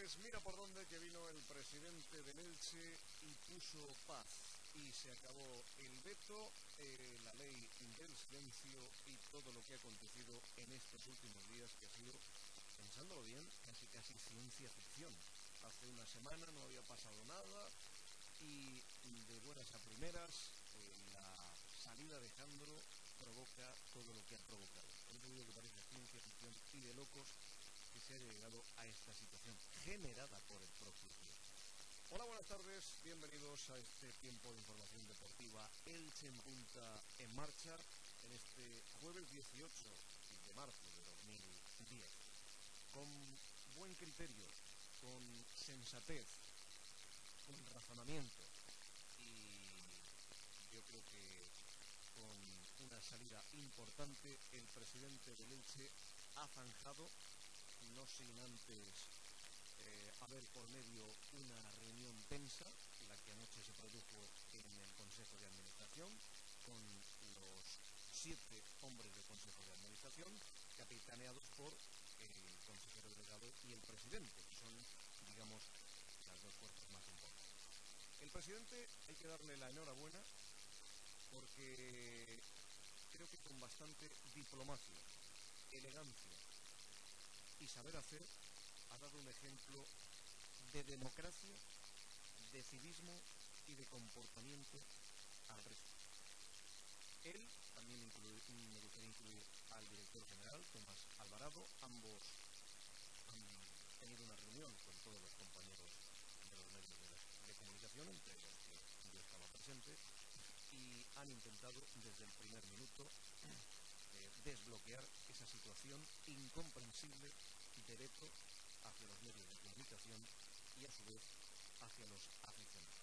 Pues mira por dónde que vino el presidente del Elche y puso paz. Y se acabó el veto, la ley del silencio y todo lo que ha acontecido en estos últimos días, que ha sido, pensándolo bien, casi ciencia ficción. Hace una semana no había pasado nada y de buenas a primeras la salida de Jandro provoca todo lo que ha provocado. Por eso digo que parece ciencia ficción y de locos que se haya llegado a esta situación generada por el propio club. Hola, buenas tardes, bienvenidos a este tiempo de información deportiva Elche en Punta en marcha en este jueves 18 de marzo de 2010. Con buen criterio, con sensatez, con razonamiento y yo creo que con una salida importante, el presidente del Elche ha zanjado, no sin antes haber por medio una reunión tensa, la que anoche se produjo en el Consejo de Administración, con los 7 hombres del Consejo de Administración, capitaneados por el consejero delegado y el presidente, que son, digamos, las dos fuerzas más importantes. El presidente hay que darle la enhorabuena porque creo que con bastante diplomacia, elegancia y saber hacer ha dado un ejemplo de democracia, de civismo y de comportamiento al resto. Él, también me gustaría incluir al director general, Tomás Alvarado, ambos han tenido una reunión con todos los compañeros de los medios de comunicación, entre los que yo estaba presente, y han intentado desde el primer minuto desbloquear esa situación incomprensible de veto hacia los medios de comunicación y a su vez hacia los aficionados.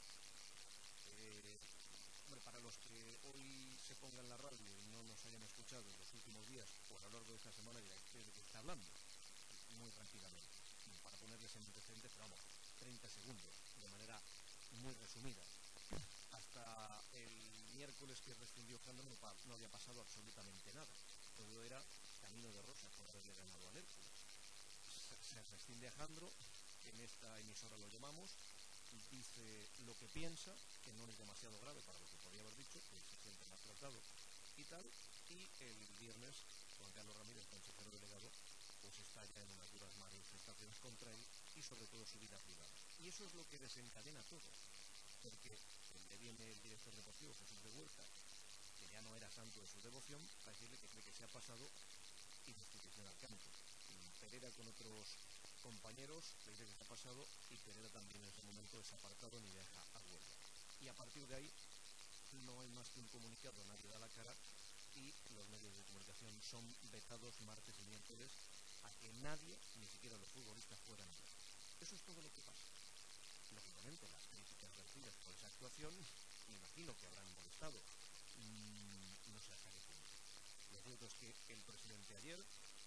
Para los que hoy se pongan la radio y no nos hayan escuchado en los últimos días o a lo largo de esta semana, dirá de qué está hablando, muy rápidamente, para ponerles en antecedentes, pero vamos, 30 segundos, de manera muy resumida. Hasta el miércoles que rescindió Jandro no había pasado absolutamente nada. Todo era camino de rosas por haberle ganado al Hércules. Se rescinde a Jandro, en esta emisora lo llamamos, dice lo que piensa, que no es demasiado grave para lo que podría haber dicho, que se siente más tratado y tal, y el viernes Juan Carlos Ramírez, consejero delegado, pues está ya en unas duras manifestaciones contra él y sobre todo su vida privada. Y eso es lo que desencadena todo, porque le viene el director deportivo, Jesús de Huerta, que ya no era santo de su devoción, para decirle que cree que se ha pasado y destitución al campo. Pereira con otros compañeros le dice que se ha pasado y Pereira también en ese momento es apartado ni deja a Huerta. Y a partir de ahí no hay más que un comunicado, nadie da la cara y los medios de comunicación son vetados martes y miércoles a que nadie, ni siquiera los futbolistas, puedan hablar. Eso es todo lo que pasa. Lógicamente, las críticas vertidas por esa actuación, me imagino que habrán molestado. No sé hasta qué punto. Lo cierto es que el presidente ayer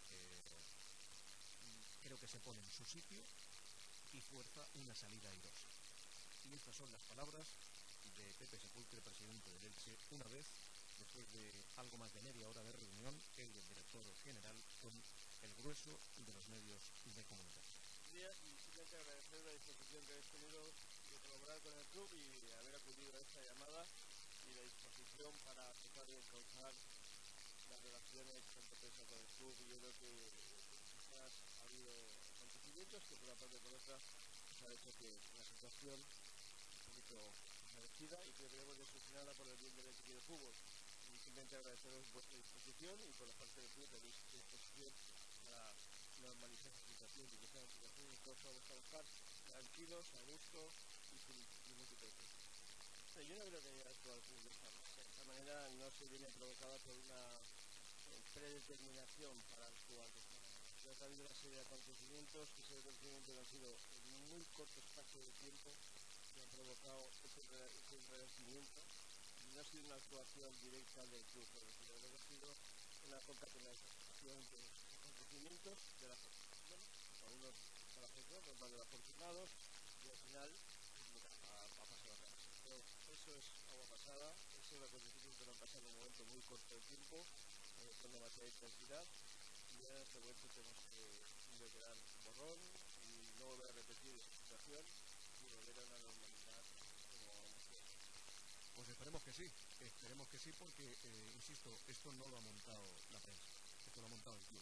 creo que se pone en su sitio y fuerza una salida airosa. Y estas son las palabras de Pepe Sepulcre, presidente del Elche, una vez, después de algo más de media hora de reunión, el director general con el grueso de los medios de comunicación. Y simplemente agradecer la disposición que habéis tenido de colaborar con el club y de haber acudido a esta llamada y la disposición para tratar de encauzar las relaciones tanto prensa con el club. Y yo creo que quizás ha habido acontecimientos que por una parte y por otra pues ha hecho que la situación un poquito agradecida y que debemos de solucionarla por el bien del equipo de fútbol. Y simplemente agradeceros vuestra disposición y por la parte del club tenéis disposición para normalizar la situación y que sea una situación que todos vamos a trabajar tranquilos, a gusto y sin ningún tipo de presión. Yo no creo que haya actuado al club de esta manera, no se viene provocada por una predeterminación para actuar de esta manera. Ya ha habido una serie de acontecimientos que han sido en muy corto espacio de tiempo que han provocado ese enrarecimiento y no ha sido una actuación directa del club, pero ha sido una concatenación de acontecimientos de la fortuna. Bueno, a unos para la fortuna, otros más de los afortunados y al final ha pasado a casa. Pero eso es agua pasada, eso es acontecimientos que han pasado en un momento muy corto de tiempo, con demasiada intensidad. Y ya en este momento tenemos que quedar borrón y no volver a repetir esta situación y volver a una normalidad como antes. Pues esperemos que sí porque, insisto, esto no lo ha montado la prensa, esto lo ha montado el club.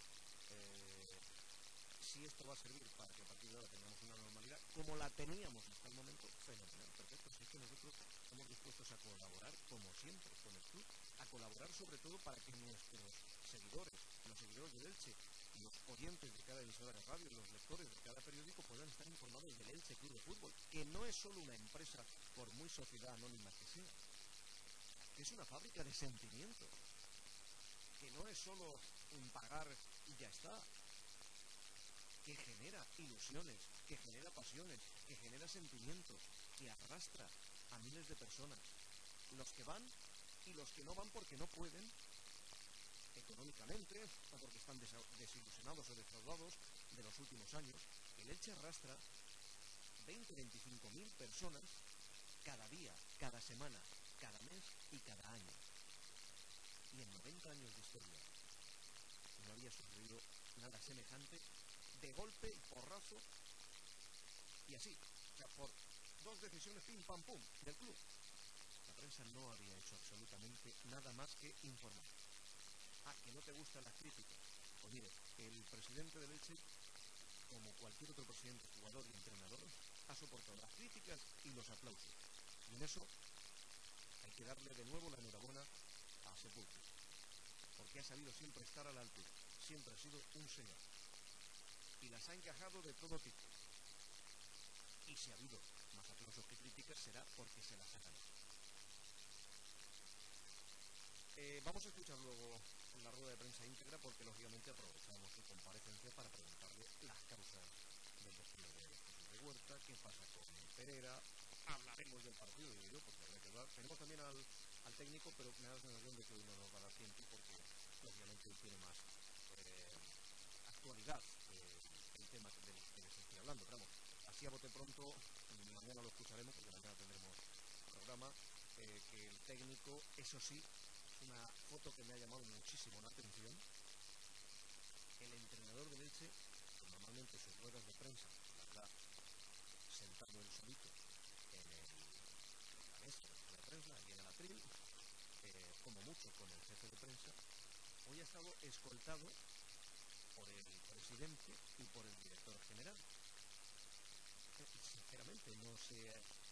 Si esto va a servir para que a partir de ahora tengamos una normalidad como la teníamos hasta el momento, fenomenal, perfecto. Si es que nosotros estamos dispuestos a colaborar, como siempre, con el club, a colaborar sobre todo para que nuestros seguidores, los seguidores del Elche, los oyentes de cada emisora de radio, los lectores de cada periódico puedan estar informados del Elche Club de Fútbol, que no es solo una empresa, por muy sociedad anónima que sea, que es una fábrica de sentimientos, que no es solo un pagar y ya está, que genera ilusiones, que genera pasiones, que genera sentimientos, que arrastra a miles de personas, los que van y los que no van porque no pueden, económicamente, o porque están desilusionados o defraudados de los últimos años. El Elche arrastra 20-25.000 personas cada día, cada semana, cada mes y cada año. Y en 90 años de historia no había sucedido nada semejante, de golpe y porrazo, y así, o sea, por dos decisiones pim pam pum del club. La prensa no había hecho absolutamente nada más que informar. Que no te gustan las críticas. Pues mire, el presidente del Elche, como cualquier otro presidente, jugador y entrenador, ha soportado las críticas y los aplausos. Y en eso hay que darle de nuevo la enhorabuena a Sepulcro, porque ha sabido siempre estar a la altura, siempre ha sido un señor. Y las ha encajado de todo tipo. Y si ha habido más aplausos que críticas será porque se las ha ganado. Vamos a escuchar luego la rueda de prensa íntegra porque lógicamente aprovechamos su comparecencia para preguntarle las causas del despido de Jesús de Huerta, qué pasa con Pereira, hablaremos del partido, digo yo, porque habrá que hablar. Tenemos también al técnico, pero me da la sensación de que hoy no nos va a dar tiempo porque lógicamente hoy tiene más actualidad el tema del que les estoy hablando. Pero vamos, así a bote pronto, mañana lo escucharemos porque mañana tendremos programa, que el técnico, eso sí, una foto que me ha llamado muchísimo la atención. El entrenador del Elche, que normalmente sus ruedas de prensa las da sentado él solito en la mesa de prensa y en el atril, como mucho con el jefe de prensa, hoy ha estado escoltado por el presidente y por el director general. Sinceramente no sé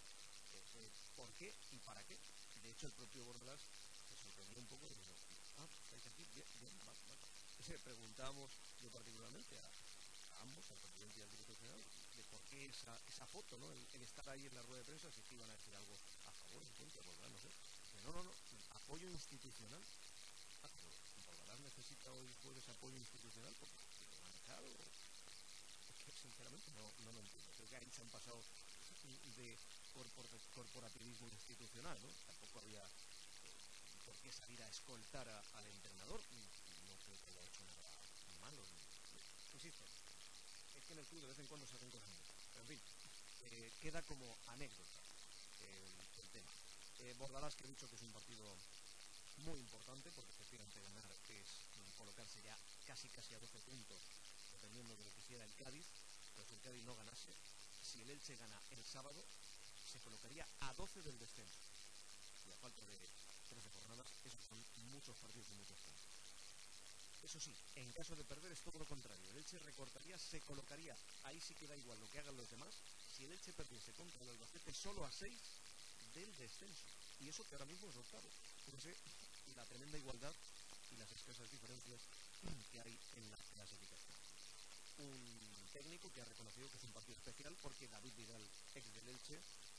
por qué y para qué. De hecho, el propio Bordalas se sorprendió un poco y dijo, estáis aquí, bien, vale. Le preguntamos yo particularmente a ambos, al presidente y al director general, de por qué esa foto, ¿no? El estar ahí en la rueda de prensa, si es que iban a decir algo a favor, en contra, Bordalas, no sé. No, apoyo institucional. Bordalas necesita hoy jueves apoyo institucional porque lo van a echar o... Es que sinceramente no lo entiendo. Creo que ahí se han pasado de corporativismo institucional, ¿no? Tampoco había por qué salir a escoltar al entrenador. No creo que haya hecho nada malo. Insisto, es que en el club de vez en cuando se hacen cosas malas. En fin, queda como anécdota el tema. Bordalas, que he dicho que es un partido muy importante, porque efectivamente ganar es colocarse ya casi a 12 puntos, dependiendo de lo que hiciera el Cádiz. Pero si el Cádiz no ganase, si el Elche gana el sábado, se colocaría a 12 del descenso. Y a falta de 13 jornadas, esos son muchos partidos y muchos puntos. Eso sí, en caso de perder es todo lo contrario. El Elche recortaría, se colocaría, ahí sí que da igual lo que hagan los demás. Si el Elche perdiese contra el Albacete, solo a 6 del descenso. Y eso que ahora mismo es octavo. Fíjense la tremenda igualdad y las escasas diferencias que hay en la clasificación. Un técnico que ha reconocido que es un partido especial porque David Vidal, ex del Elche,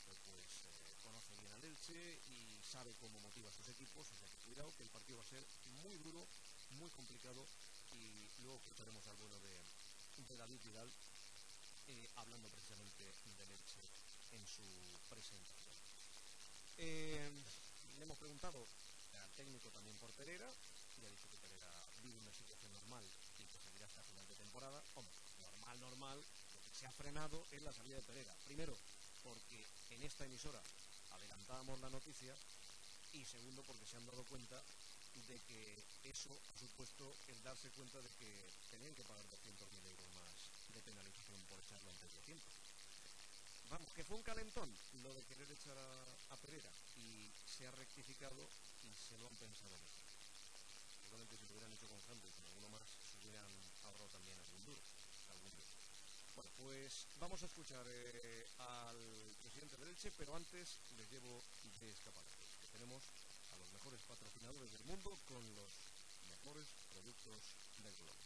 conoce bien al Elche y sabe cómo motiva a sus equipos, o sea que cuidado que el partido va a ser muy duro, muy complicado, y luego escucharemos al bueno de David Vidal hablando precisamente del Elche en su presentación. Le hemos preguntado al técnico también por Pereira, y ha dicho que Pereira vive una situación normal y que seguirá hasta final de temporada. Hombre, normal, lo que se ha frenado es la salida de Pereira. Primero, porque en esta emisora adelantábamos la noticia, y segundo, porque se han dado cuenta de que eso ha supuesto el darse cuenta de que tenían que pagar 200.000 euros más de penalización por echarlo antes de tiempo. vamos, que fue un calentón lo de querer echar a Pereira y se ha rectificado y se lo han pensado bien. Seguramente si lo hubieran hecho con Janto y con alguno más se hubieran ahorrado también algún duro. Bueno, pues vamos a escuchar al presidente del Elche, pero antes les llevo de escaparates, que tenemos a los mejores patrocinadores del mundo con los mejores productos del globo.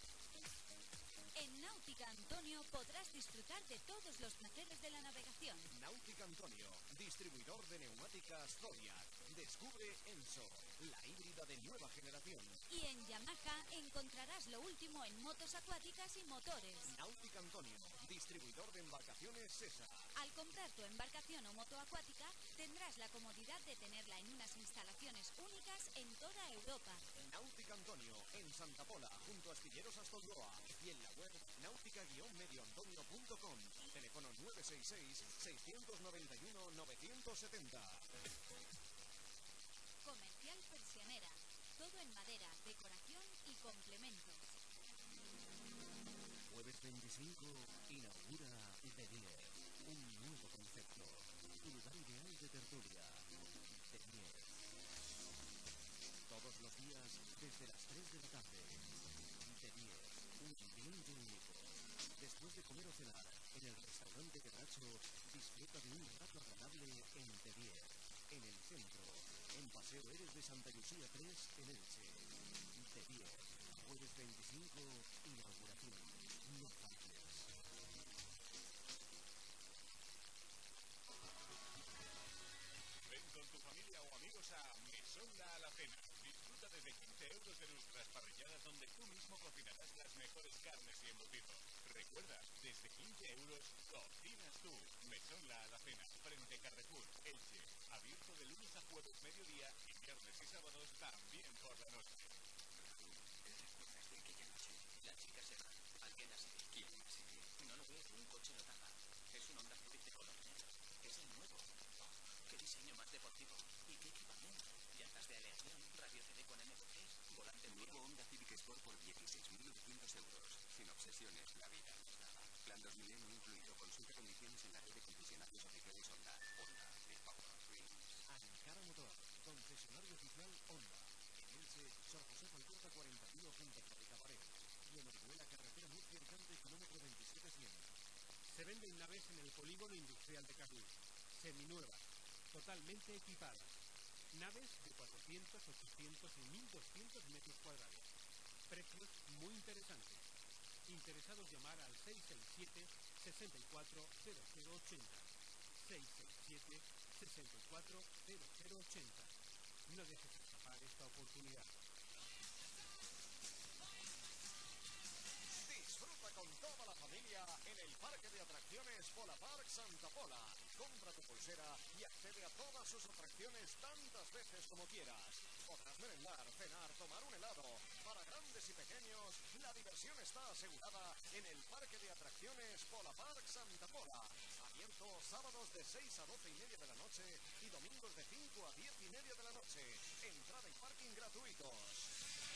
En Náutica Antonio podrás disfrutar de todos los placeres de la navegación. Náutica Antonio, distribuidor de neumáticas Zodiac. Descubre Enso, la híbrida de nueva generación. Y en Yamaha encontrarás lo último en motos acuáticas y motores. Náutica Antonio, distribuidor de embarcaciones Sesa. Al comprar tu embarcación o moto acuática, tendrás la comodidad de tenerla en unas instalaciones únicas en toda Europa. Náutica Antonio, en Santa Pola, junto a Astilleros Astolloa. Y en la web náutica-medioantonio.com. Teléfono 966-691-970. Comercial Persianera. Todo en madera, decoración y complementos. Jueves 25 inaugura De 10, un nuevo concepto. Tu lugar ideal de tertulia. De 10. Todos los días desde las 3 de la tarde. De 10, un ambiente único. Después de comer o cenar en el restaurante Quebracho, disfruta de un rato agradable en De 10, en el centro, en Paseo Eres de Santa Lucía 3, en Elche. De 10, jueves 25, inauguración. No faltes. Ven con tu familia o amigos a Mesón La Alacena. Disfruta desde 15 euros de nuestras parrilladas donde tú mismo cocinarás las mejores carnes y embutidos. Recuerda, desde 15 euros cocinas tú. Mesón La Alacena, frente Carrefour, Elche. Abierto de lunes a jueves mediodía y viernes y sábados también por la noche. ¿Recuerdas de aquella noche? La chica se va. Alguien la sigue. ¿Quién la sigue? No lo ves, un coche lo tapa. Es un Honda Civic de color negro. Es el nuevo. Oh, qué diseño más deportivo. ¿Y qué equipamiento? Llantas de aleación, radio CD con MP3, volante nuevo Honda Civic Sport por 16.900 euros. Sin obsesiones, la vida nos daba. Plan 2000 incluido. Consulta condiciones en la red de concesionarios oficiales Honda. Honda de Power Dreams. Ankara Motor, concesionario oficial Honda. En Elche, Sor José Falcorta 41 junto a Fábrica Pared. Y en Orihuela, carretera Murcia Alicante, kilómetro 27-100. Se venden naves en el polígono industrial de Carril, seminuevas, totalmente equipadas. Naves de 400, 800 y 1200 metros cuadrados. Precios muy interesantes. Interesados llamar al 667 64 0080. 667 64 0080. No dejes escapar esta oportunidad. Disfruta con toda la familia en el parque de atracciones Pola Park Santa Pola. Compra tu pulsera y accede a todas sus atracciones tantas veces como quieras. Podrás merendar, cenar, tomar un helado. Para grandes y pequeños, la diversión está asegurada en el parque de atracciones Pola Park Santa Pola. Abierto sábados de 6 a 12 y media de la noche y domingos de 5 a 10 y media de la noche. Entrada y parking gratuitos.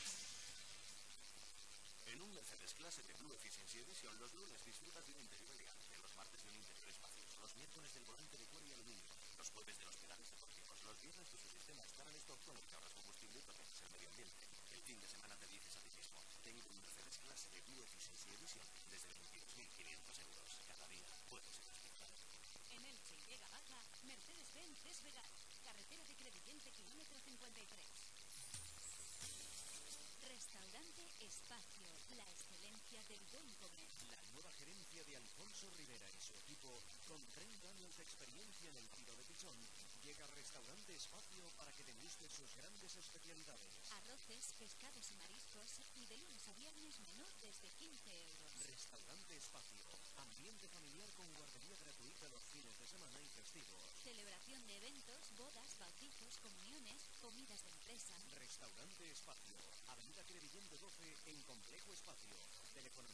En un Mercedes clase de Blue Efficiency Edition, los lunes disfrutas de un interior elegante, los martes de un interior espacioso, los miércoles del volante de cuero y aluminio, los jueves de los pedales deportivos, los viernes de su sistema estarán stock con el que ahorras combustible y proteges el medio ambiente. El fin de semana te dices a ti mismo, tengo un Mercedes clase de Blue Efficiency Edition desde 22.500 euros. Cada día puedo ser especial. En Elche y Vega Baja, Mercedes-Benz Desvegar, carretera de Crevillente, kilómetro 53. Restaurante Espacio, la excelencia del buen comer. La nueva gerencia de Alfonso Rivera y su equipo, con 30 años de experiencia en el tiro de pichón, llega a Restaurante Espacio para que deguste sus grandes especialidades. Arroces, pescados y mariscos, y de lunes a viernes menú desde 15 euros. Restaurante Espacio, ambiente familiar con guardería gratuita los fines de semana y festivos. Celebración de eventos, bodas, bautizos, comuniones, comidas de empresa. Restaurante Espacio, Avenida Crevillente 12 en Complejo Espacio. Teléfono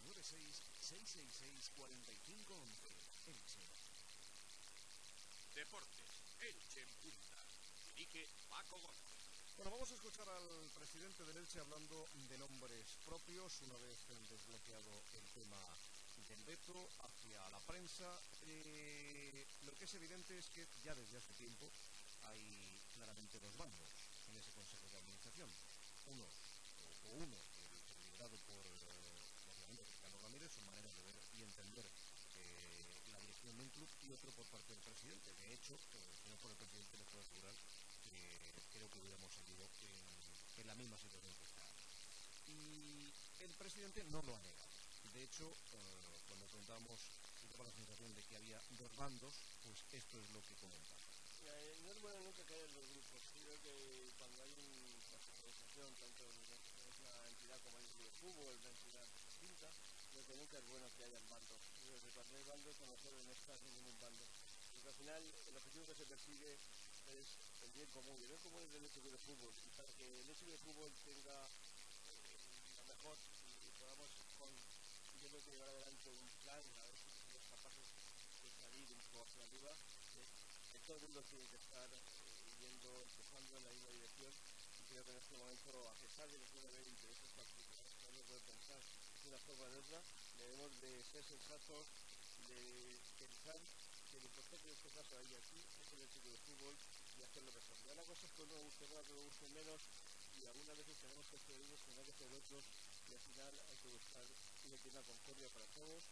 96-666-4511. Elche. Deportes, Elche en punta. Dirige Paco Gómez. Bueno, vamos a escuchar al presidente del Elche hablando de nombres propios, una vez desbloqueado el tema del respeto hacia la prensa. Lo que es evidente es que ya desde hace tiempo hay claramente dos bandos en ese Consejo de Administración. Uno, liderado por, obviamente, Ricardo Ramírez, su manera de ver y entender la dirección de un club, y otro por parte del presidente. De hecho, si no por el presidente, le puedo asegurar que creo que hubiéramos seguido en la misma situación que está. Y el presidente no lo ha negado. De hecho, cuando preguntábamos si daba la sensación de que había dos bandos, pues esto es lo que comentaba. No es bueno nunca caer en los grupos. Creo que cuando hay una organización, tanto es una entidad como el de fútbol, una entidad distinta, creo que nunca es bueno que haya bandos. Creo que cuando hay bandos, no mejor no estar en ningún bando. Porque al final el objetivo que se persigue es el bien común. Y el bien común es del hecho de fútbol. Y para que el hecho de fútbol tenga lo mejor y podamos yo creo que llevar adelante un plan, a ver si somos capaces de salir un poco hacia arriba, todo el mundo tiene que estar empezando en la misma dirección, y creo que en este momento, a pesar de que puede haber intereses particulares, cada uno puede pensar de una forma o de otra, debemos de ser sensatos, de pensar que lo importante en este caso ahí aquí es el hecho del fútbol y hacerlo mejor. Y ahora cosas que uno guste más, que uno guste menos, y algunas veces tenemos que hacer unos, tenemos que hacer otros, y al final hay que buscar una tienda concordia para todos.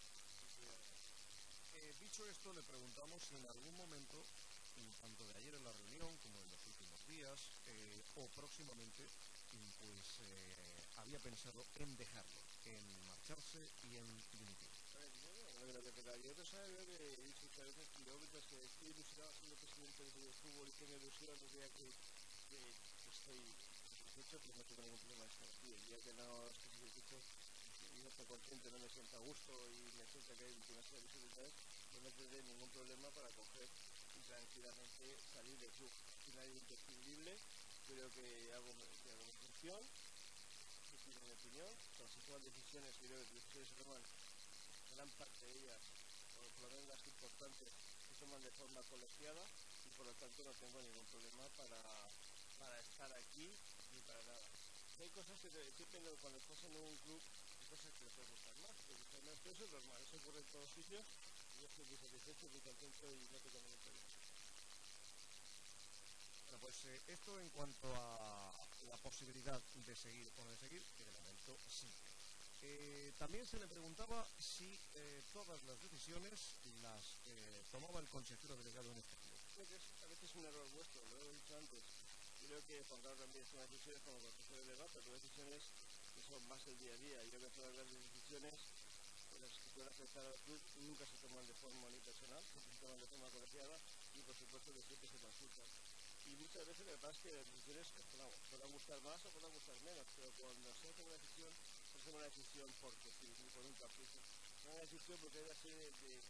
Dicho esto, le preguntamos si en algún momento, tanto de ayer en la reunión como en los últimos días, o próximamente, pues había pensado en dejarlo, en marcharse y en dimitir. Yo pensaba que he dicho muchas veces kilómetros que estoy ilusionado siendo presidente del fútbol y tengo ilusión, el día que estoy satisfecho, pues no tengo ningún problema de estar aquí. El día que no estoy satisfecho, no estoy consciente, no me siento a gusto y me siento que hay demasiadas dificultades, pues no tendré ningún problema para coger y tranquilamente salir del club. Al final es imprescindible, creo que hago mi función, que tiene mi opinión, cuando se toman decisiones, creo que las decisiones se toman, gran parte de ellas, o por lo menos las importantes, se toman de forma colegiada, y por lo tanto no tengo ningún problema para estar aquí ni para nada. Hay cosas que siempre cuando estás en un club, hay cosas que te pueden gustar más, te gustan menos, pero eso es normal, eso ocurre en todos sitios, y yo estoy muy satisfecho, muy contento y no tengo ningún problema. Bueno, pues esto en cuanto a la posibilidad de seguir o no de seguir, que de momento sí. También se le preguntaba si todas las decisiones las tomaba el consejero delegado en este club. Creo que es a veces un error vuestro, lo he dicho antes. Creo que Juan Carlos Ramírez toma decisiones como consejero delegado, pero decisiones que son más el día a día. Yo creo que todas las decisiones las que pueden afectar al club nunca se toman de forma unipersonal, siempre se toman de forma colegiada y por supuesto que siempre se consultan. Y muchas veces lo que pasa es que las decisiones puedan gustar más o puedan gustar menos, pero cuando se hace una decisión, no se toma una decisión porque sí, ni por un capricho. Se toma una decisión porque hay una serie de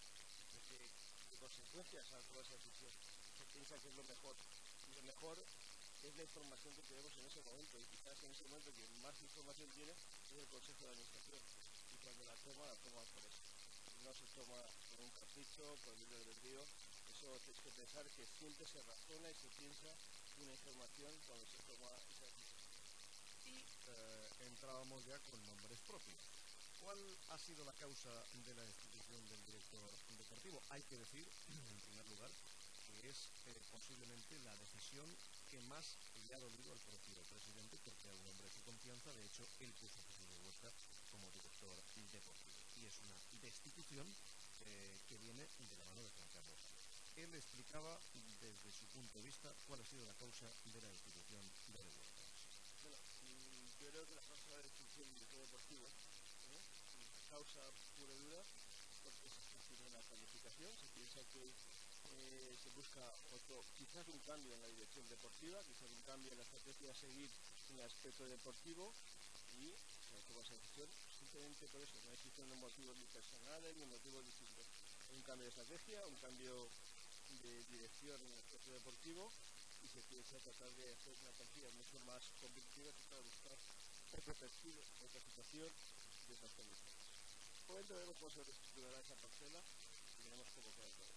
consecuencias a toda esa decisión. Se piensa que es lo mejor. Y lo mejor es la información que tenemos en ese momento. Y quizás en ese momento quien más información tiene es el Consejo de Administración. Y cuando la toma por eso. No se toma por un capricho, por el libre albedrío. Eso tienes que pensar que siempre se razona y se piensa una información cuando se toma esa decisión. Y entrábamos ya con nombres propios. ¿Cuál ha sido la causa de la destitución del director deportivo? Hay que decir, en primer lugar, que es posiblemente la decisión que más le ha dolido al propio presidente, porque era un hombre de su confianza. De hecho, él puso a Jesús de Huerta como director deportivo. Y es una destitución que viene de la mano de Juan Carlos. Él explicaba desde su punto de vista cuál ha sido la causa de la destitución de Huerta. Bueno, yo creo que la causa de la destitución del director deportivo, la causa pura y dura, es porque se está haciendo una planificación, se piensa que se busca quizás un cambio en la dirección deportiva, quizás un cambio en la estrategia a seguir en el aspecto deportivo, y se toma esa decisión simplemente por eso, no es decisión de motivos ni personales ni motivos distintos. Hay un cambio de estrategia, un cambio de dirección en el aspecto deportivo, y se piensa tratar de hacer una plantilla mucho más competitiva, tratar de buscar otra situación de esas condiciones. Por momento veremos cómo se reestructurará esa parcela y veremos cómo queda todo.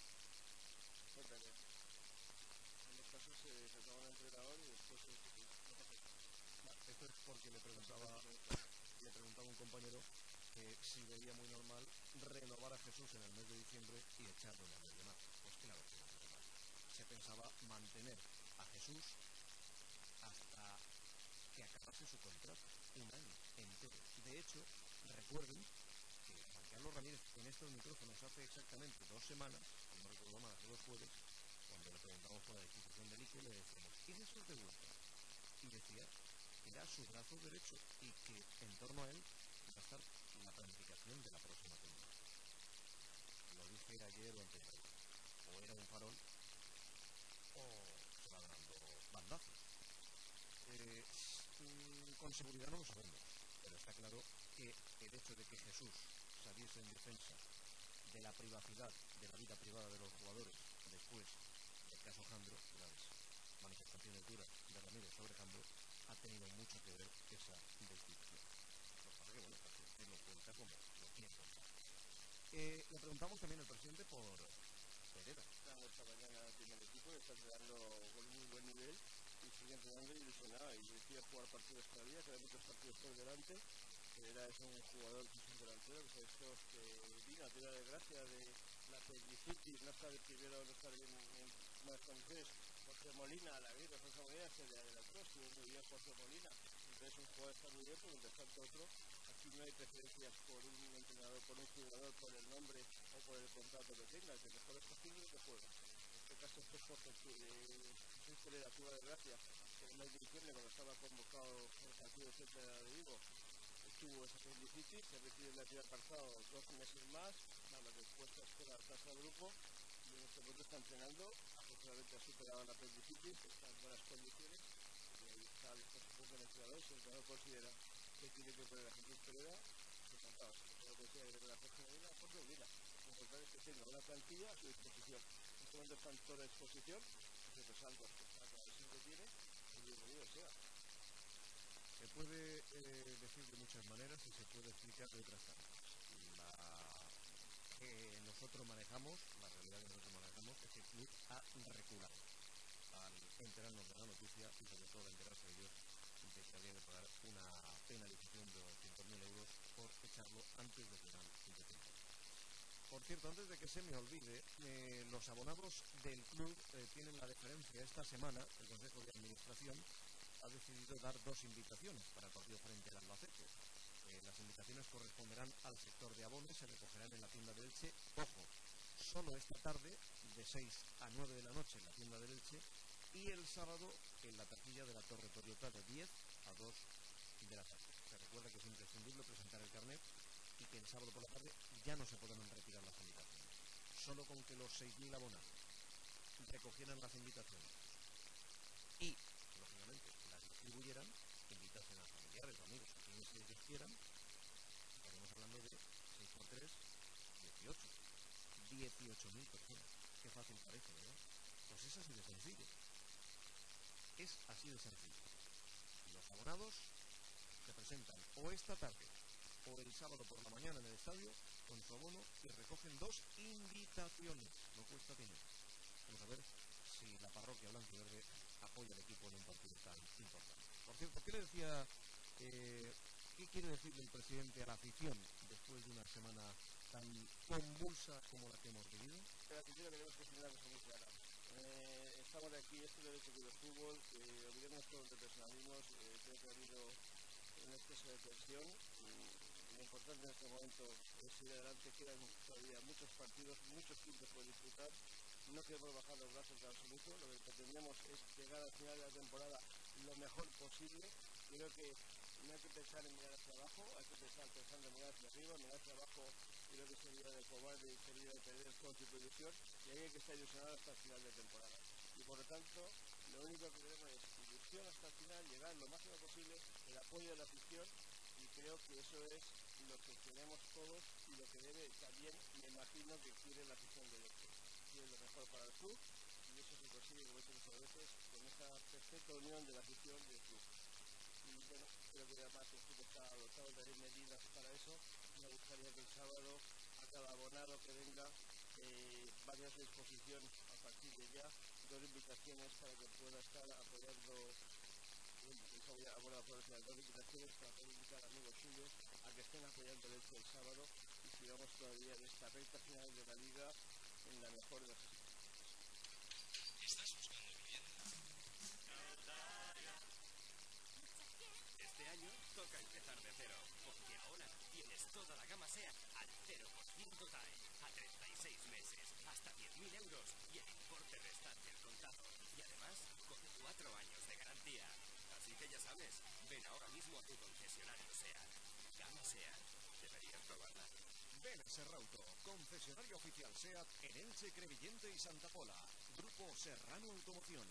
En los casos se toma un entrenador y después se sustituye. Esto es porque le preguntaba a un compañero que si veía muy normal renovar a Jesús en el mes de diciembre y echarlo en el mes de marzo. Pues claro que no, se pensaba mantener a Jesús hasta que acabase su contrato, un año entero. De hecho, recuerden que Juan Carlos Ramírez en estos micrófonos hace exactamente 2 semanas, no recuerdo mal, hace 2 jueves, cuando le preguntamos por la disposición del Ike, le decíamos, ¿y Jesús de vuelta? Y decía que era su brazo derecho y que en torno a él va a estar la planificación de la próxima temporada. Lo dije ayer o antes de ayer. O era un farol o se va ganando bandazos. Con seguridad no lo sabemos, pero está claro que el hecho de que Jesús saliese en defensa de la privacidad, de la vida privada de los jugadores, después del caso Jandro, las manifestaciones duras de Ramírez sobre Jandro, ha tenido mucho que ver esa destitución. Lo que pasa que, bueno, la gente lo cuenta como lo tiene contado. Le preguntamos también al presidente por Pereda. Esta mañana tiene el equipo, está entrenando con muy buen nivel y sigue entrenando ilusionado y decide jugar partidos todavía, quedan muchos partidos por delante. Pereda es un jugador que es un delantero, que esos que vino a tirar de gracia de la apendicitis, no estar primero, no estar bien en buenas condiciones. Jorge Molina, la vida, Jorge Molina se le adelantó, estuvo muy bien Jorge Molina, entonces un jugador está muy bien, pero mientras tanto otro, aquí no hay preferencias por un entrenador, por un jugador, por el nombre o por el contrato que tenga, el que mejor es posible que juega. En este caso este es Jorge Pereda, tuvo de gracia, que en el mes de diciembre cuando estaba convocado en el partido de Celta de Vigo, tuvo esa apendicitis, se recibe en el apartado 2 meses más, nada más después fue la tasa del grupo y en este momento está entrenando, afortunadamente ha superado la apendicitis, está en buenas condiciones y ahí está a disposición del entrenador. Si el entrenador considera que tiene que poner a Jesús Pereda, encantado. Si el entrenador considera que tiene que poner a Jorge Molina, Jorge Molina. Lo importante es que tenga una plantilla a su disposición. En este momento está en toda disposición, y resalto que está con la lesión que tiene, y bienvenido sea. Se puede decir de muchas maneras y se puede explicar de otras tantas. La que nosotros manejamos, la realidad que nosotros manejamos es que el club ha reculado al enterarnos de la noticia y sobre todo al enterarse ellos de que había que pagar una penalización de 200.000 euros por echarlo antes de final de temporada. Por cierto, antes de que se me olvide, los abonados del club tienen la deferencia esta semana. El Consejo de Administración ha decidido dar 2 invitaciones para el partido frente al Albacete. Las invitaciones corresponderán al sector de abonos, se recogerán en la tienda del Elche. Ojo, solo esta tarde, de 6 a 9 de la noche en la tienda del Elche, y el sábado en la taquilla de la Torre Toyota de 10 a 2 de la tarde. Se recuerda que es imprescindible presentar el carnet y que el sábado por la tarde ya no se podrán retirar las invitaciones. Solo con que los 6.000 abonados recogieran las invitaciones y, lógicamente, las distribuyeran, invitasen a familiares o amigos, a quienes ellos quieran, estaremos hablando de 6 por 3, 18. 18.000 personas. Qué fácil parece, ¿verdad? Pues es así de sencillo. Es así de sencillo. Los abonados se presentan o esta tarde o el sábado por la mañana en el estadio con su abono y recogen 2 invitaciones. No cuesta dinero. Vamos a ver si la parroquia blanquiverde apoya al equipo en un partido tan importante. Por cierto, ¿qué le decía? ¿Qué quiere decirle el presidente a la afición después de una semana tan convulsa como la que hemos vivido? La afición queremos que sea una cosa muy clara. Estamos de aquí, esto debe ser de fútbol, olvidemos todos de personalismos, creo que ha habido un exceso de tensión. Lo importante en este momento es ir adelante, quedan todavía muchos partidos, muchos puntos por disputar. No queremos bajar los brazos de absoluto, lo que pretendemos es llegar al final de la temporada lo mejor posible. Creo que no hay que pensar en mirar hacia abajo, hay que pensar pensando en mirar hacia arriba, mirar hacia abajo creo que sería de cobarde y sería de perder toda su ilusión y ahí hay que estar ilusionado hasta el final de temporada. Y por lo tanto, lo único que queremos es ilusión hasta el final, llegar lo máximo posible, el apoyo de la afición y creo que eso es lo que queremos todos y lo que debe también, me imagino que quiere la afición del Elche. Quiere lo mejor para el club y eso se consigue, como he dicho muchas veces, con esa perfecta unión de la afición del club. Y bueno, creo que además el club está adoptado de medidas para eso. Me gustaría que el sábado a cada abonado que venga vaya a su disposición a partir de ya 2 invitaciones para que pueda estar apoyando abonado profesional, 2 invitaciones para poder invitar a amigos suyos a que estén apoyando el Elche el sábado y sigamos todavía en esta recta final de la liga en la mejor de las situaciones. ¿Estás buscando vivienda? Este año toca empezar de cero, porque ahora tienes toda la gama SEAT al 0% TAE, a 36 meses, hasta 10.000 euros y el importe restante al contado. Y además, con 4 años de garantía. Así que ya sabes, ven ahora mismo a tu concesionario SEAT. Gama SEAT, deberías probarla. Ven a Serrauto, concesionario oficial SEAT en Elche, Crevillente y Santa Pola. Grupo Serrano Automoción.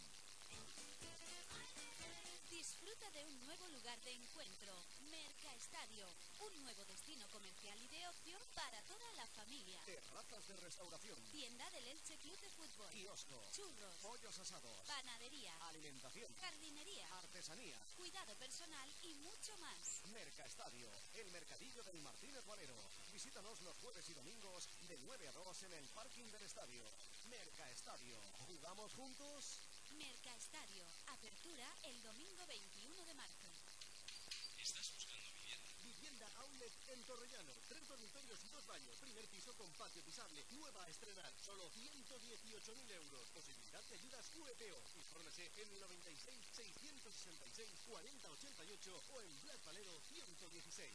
Disfruta de un nuevo lugar de encuentro, Mercaestadio, un nuevo destino comercial y de ocio para toda la familia. Terrazas de restauración. Tienda del Elche Club de Fútbol. Kiosco. Churros. Pollos asados. Panadería. Alimentación. Jardinería. Artesanía. Cuidado personal y mucho más. Mercaestadio, el mercadillo del Martínez Valero. Visítanos los jueves y domingos de 9 a 2 en el parking del estadio. Mercaestadio, ¿jugamos juntos? Mercaestadio, apertura el domingo 21 de marzo. ¿Estás buscando vivienda? Vivienda Outlet en Torrellano. 3 dormitorios y 2 baños. Primer piso con patio pisable. Nueva a estrenar. Solo 118.000 euros. Posibilidad de ayudas VPO. Infórmese en el 96 666 4088 o en Blas Valero 116.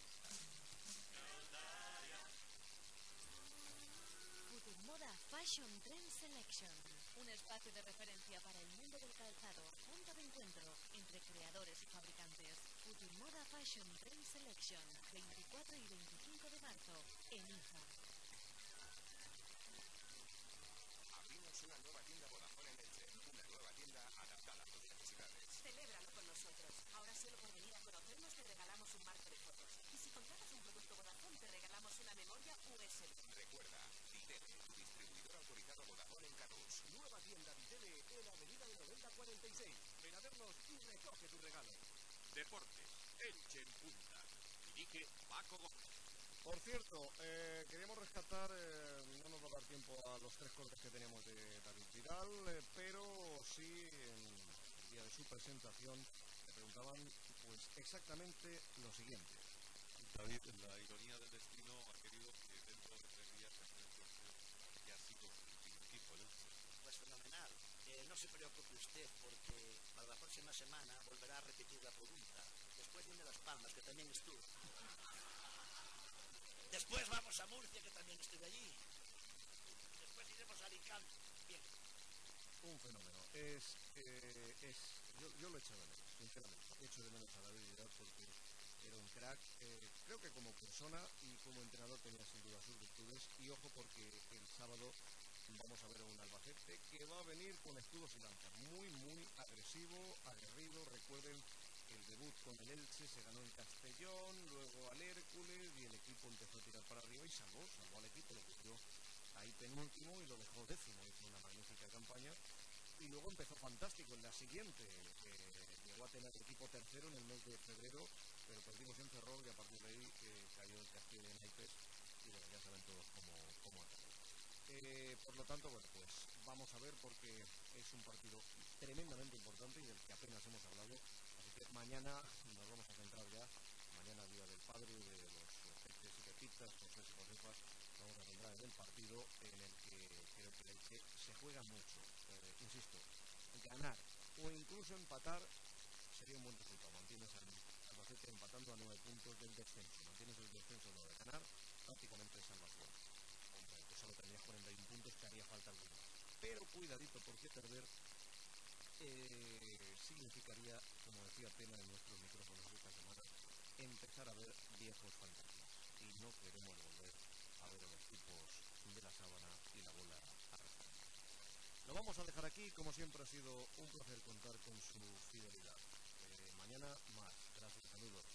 Futurmoda Fashion Trend Selection. Un espacio de referencia para el mundo del calzado. Punto de encuentro entre creadores y fabricantes. Futurmoda Fashion Trend Selection. 24 y 25 de marzo en IFA. Abrimos una nueva tienda Vodafone en Elche. Una nueva tienda adaptada a tus necesidades. Celébralo con nosotros. Ahora solo por venir a conocernos te regalamos un marco de fotos. Y si contratas un producto Vodafone te regalamos una memoria USB. Recuerda, Ditele, tu distribuidor autorizado Vodafone en Carrus. Nueva tienda Ditele en la avenida de 9046. Ven a vernos y recoge tu regalo. Deportes, Elche en punta. Dirige Paco Gómez. Por cierto, queríamos rescatar, no nos va a dar tiempo a los 3 cortes que teníamos de David Vidal, pero sí en el día de su presentación le preguntaban pues exactamente lo siguiente. David, la ironía del destino ha querido que dentro de 3 días se enfrente que ha sido su último equipo, ¿no? Pues fenomenal. No se preocupe usted porque para la próxima semana volverá a repetir la pregunta. Después viene Las Palmas, que también estuve. Después vamos a Murcia, que también estuve allí. Después iremos a Alicante. Bien. Un fenómeno. Yo lo echo de menos, sinceramente. Echo de menos a David Vidal porque era un crack. Creo que como persona y como entrenador tenía sin duda sus virtudes. Y ojo porque el sábado vamos a ver a un Albacete que va a venir con escudos y lanzas. Muy, muy agresivo, aguerrido. Recuerden el debut con el Elche, se ganó en Castellón, luego al Hércules y el equipo empezó a tirar para arriba y salvó al equipo, lo puso ahí penúltimo y lo dejó décimo. Hizo una magnífica campaña y luego empezó fantástico en la siguiente. Llegó a tener el equipo tercero en el mes de febrero, pero perdimos en Ferrol y a partir de ahí cayó el Castillo de naipes y bueno, ya saben todos cómo acabó. Por lo tanto, bueno, pues vamos a ver porque es un partido tremendamente importante y del que apenas hemos hablado. Así que mañana nos vamos a centrar ya, mañana día del padre, de los peces y pepitas, José y Josefas, vamos a centrar en el partido en el que creo que el que se juega mucho. Insisto, ganar o incluso empatar sería un buen resultado. Mantienes al Albacete empatando a 9 puntos del descenso. Mantienes el descenso, lo de ganar, prácticamente es salvación. Hombre, que solo tendrías 41 puntos, que haría falta alguno. Pero cuidadito, porque perder significaría, como decía Pena en nuestros micrófonos esta semana, empezar a ver viejos fantasmas. Y no queremos volver a ver a los tipos de la sábana y la bola arrastrando. Lo vamos a dejar aquí, como siempre ha sido un placer contar con su fidelidad. Mañana más. Gracias, saludos.